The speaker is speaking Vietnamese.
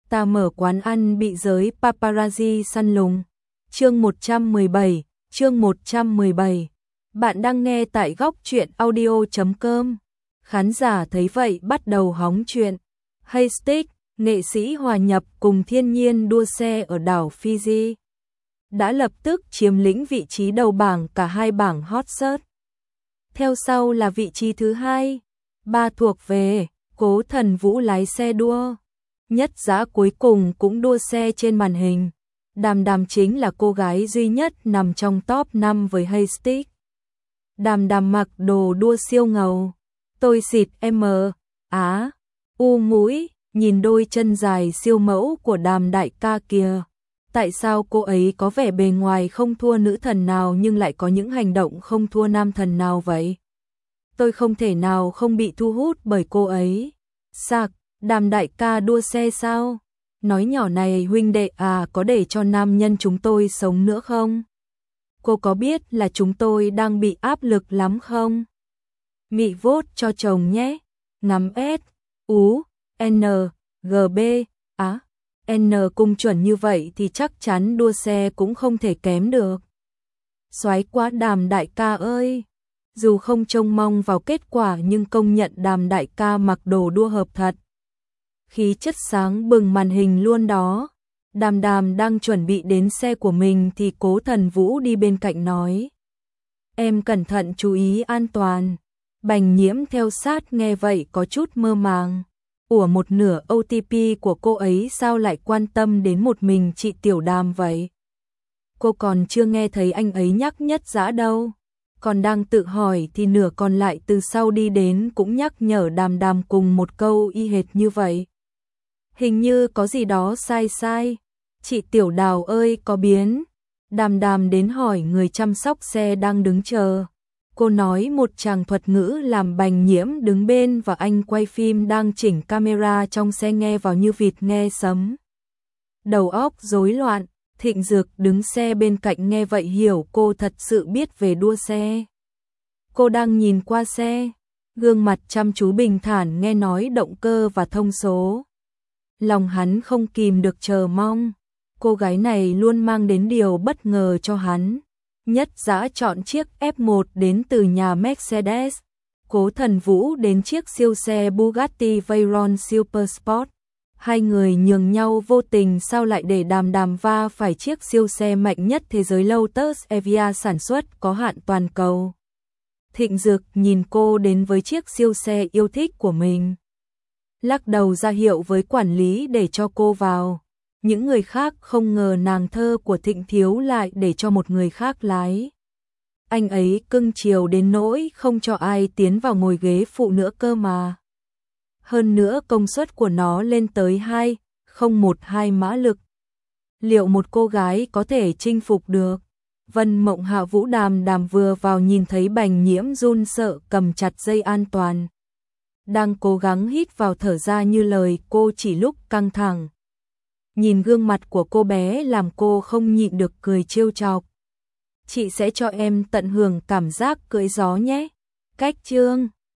Ta mở quán ăn bị giới paparazzi săn lùng. Chương 117, chương 117. Bạn đang nghe tại góc truyện audio.com. Khán giả thấy vậy bắt đầu hóng chuyện. Haystack, nghệ sĩ hòa nhập cùng thiên nhiên đua xe ở đảo Fiji, đã lập tức chiếm lĩnh vị trí đầu bảng cả hai bảng hot search. Theo sau là vị trí thứ 2, 3 thuộc về Cố Thần Vũ lái xe đua. Nhất Dã cuối cùng cũng đua xe trên màn hình. Đàm Đàm chính là cô gái duy nhất nằm trong top 5 với Haystack. Đàm Đàm mặc đồ đua siêu ngầu. Tôi xịt U mũi, nhìn đôi chân dài siêu mẫu của Đàm đại ca kìa. Tại sao cô ấy có vẻ bề ngoài không thua nữ thần nào nhưng lại có những hành động không thua nam thần nào vậy? Tôi không thể nào không bị thu hút bởi cô ấy. Sạc, Đàm đại ca đua xe sao? Nói nhỏ này huynh đệ à, có để cho nam nhân chúng tôi sống nữa không? Cô có biết là chúng tôi đang bị áp lực lắm không? Mị vote cho chồng nhé. Ngắm S, U, N, G, B, N cung chuẩn như vậy thì chắc chắn đua xe cũng không thể kém được. Soái quá Đàm đại ca ơi! Dù không trông mong vào kết quả nhưng công nhận Đàm đại ca mặc đồ đua hợp thật. Khí chất sáng bừng màn hình luôn đó. Đàm Đàm đang chuẩn bị đến xe của mình thì Cố Thần Vũ đi bên cạnh nói: Em cẩn thận chú ý an toàn. Bành Nhiễm theo sát nghe vậy có chút mơ màng. Ủa, một nửa OTP của cô ấy sao lại quan tâm đến một mình chị Tiểu Đàm vậy? Cô còn chưa nghe thấy anh ấy nhắc Nhất Dã đâu. Còn đang tự hỏi thì nửa còn lại từ sau đi đến cũng nhắc nhở Đàm Đàm cùng một câu y hệt như vậy. Hình như có gì đó sai sai. Chị Tiểu Đào ơi, có biến. Đàm Đàm đến hỏi người chăm sóc xe đang đứng chờ. Cô nói một tràng thuật ngữ làm Bành Nhiễm đứng bên và anh quay phim đang chỉnh camera trong xe nghe vào như vịt nghe sấm. Đầu óc rối loạn. Thịnh Dược đứng xe bên cạnh nghe vậy hiểu cô thật sự biết về đua xe. Cô đang nhìn qua xe, gương mặt chăm chú bình thản nghe nói động cơ và thông số. Lòng hắn không kìm được chờ mong. Cô gái này luôn mang đến điều bất ngờ cho hắn. Nhất Dã chọn chiếc F1 đến từ nhà Mercedes. Cố Thần Vũ đến chiếc siêu xe Bugatti Veyron Supersport. Hai người nhường nhau vô tình sao lại để Đàm Đàm va phải chiếc siêu xe mạnh nhất thế giới Lotus Evija sản xuất có hạn toàn cầu. Thịnh Dược nhìn cô đến với chiếc siêu xe yêu thích của mình. Lắc đầu ra hiệu với quản lý để cho cô vào. Những người khác không ngờ nàng thơ của Thịnh Thiếu lại để cho một người khác lái. Anh ấy cưng chiều đến nỗi không cho ai tiến vào ngồi ghế phụ nữa cơ mà. Hơn nữa công suất của nó lên tới 2,012 mã lực. Liệu một cô gái có thể chinh phục được? Vân Mộng Hạ Vũ Đàm Đàm vừa vào nhìn thấy Bành Nhiễm run sợ cầm chặt dây an toàn. Đang cố gắng hít vào thở ra như lời cô chỉ lúc căng thẳng. Nhìn gương mặt của cô bé làm cô không nhịn được cười trêu chọc. Chị sẽ cho em tận hưởng cảm giác cưỡi gió nhé. Cách chương